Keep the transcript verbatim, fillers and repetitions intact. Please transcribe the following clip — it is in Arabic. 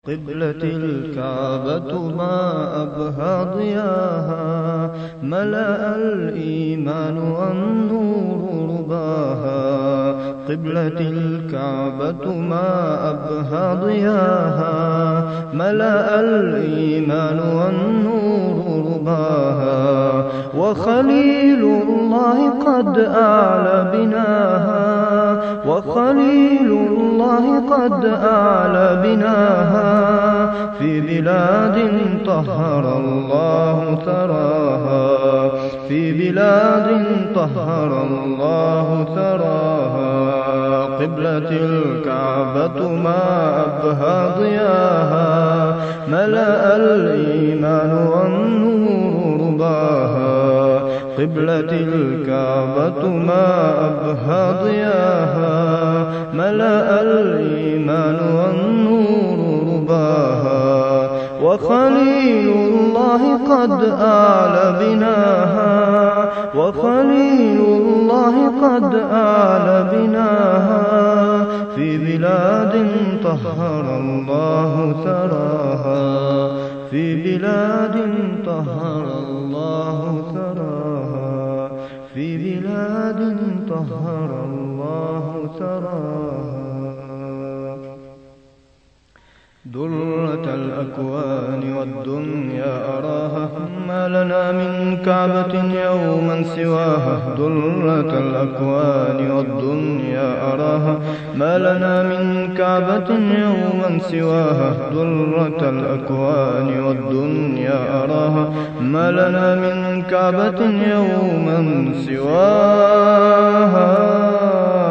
قبلتي الكعبة ما أبهى ضياها، ملأ الإيمان والنور رباها. قبلتي الكعبة ما أبهى ضياها، ملأ الإيمان والنور رباها. وخليل الله قد أعلى بناها، وخليل الله قد أعلى بناها. في بلاد طهر الله ثراها، في بلاد طهر الله ثراها. قبلتي الكعبة ما أبهى ضياها، ملأ الإيمان والنور رباها. قبلتي الكعبة ما أبهى ضياها، ملأ الإيمان والنور رباها. وخليل الله قد أعلى بناها، وخليل الله قد أعلى بناها. في بلاد طهر الله ثراها، في بلاد طهر الله ثراها، في بلاد طهر الله ثراها. درة الأكوان والدنيا أراها، ما لنا من كعبة يوما سواها. درة الأكوان والدنيا أراها، ما لنا من كعبة يوما سواها. درة الأكوان والدنيا أراها، ما لنا من كعبة يوما سواها.